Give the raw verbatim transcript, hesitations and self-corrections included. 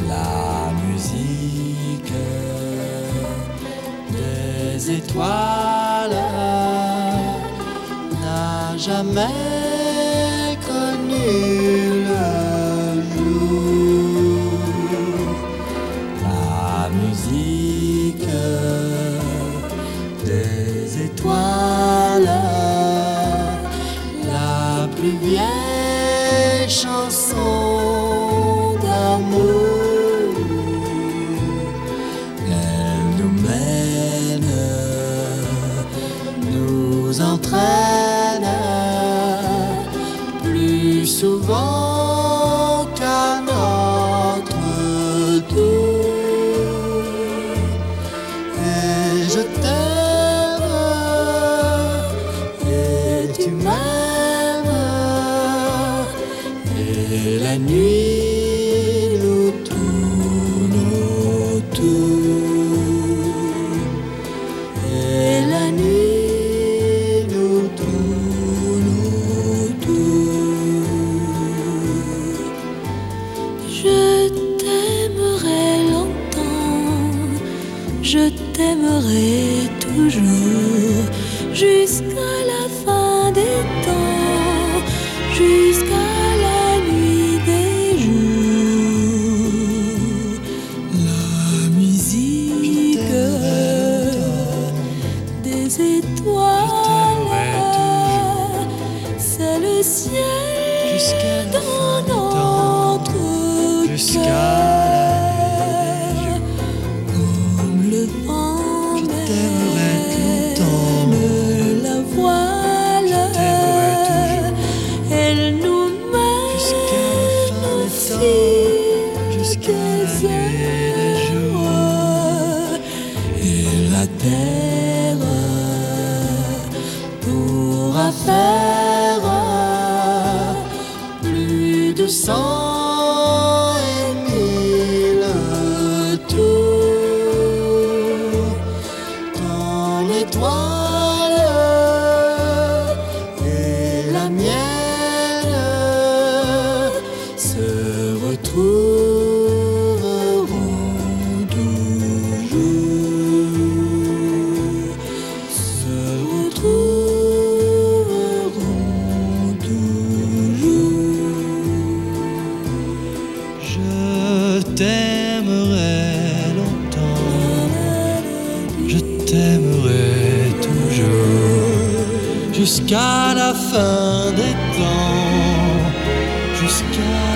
La musique des étoiles n'a jamais connu le jour. La musique des étoiles, la plus vieille chanson d'amour, elle nous mène, nous entraîne plus souvent qu'à notre tour. Et je t'aime et tu m'aimes, et la nuit nous tourne autour, et la nuit nous tourne autour. Je t'aimerai longtemps, je t'aimerai toujours, jusqu'à la fin des temps, jusqu'à la nuit des jours. La musique des étoiles, c'est le ciel Jusqu'à la fin des dans temps, notre jusqu'à cœur, comme le vent Je t'aimerai tout le mène la voile, Je t'aimerai toujours. elle nous Jusqu'à la fin mène au des temps, fil jusqu'à la des nuit des jours. heures, et la terre pourra faire plus de cent et mille tours, quand l'étoile et la mienne se retrouveront toujours, se retrouveront toujours. Je t'aimerai longtemps, je t'aimerai toujours, jusqu'à la fin des temps, jusqu'à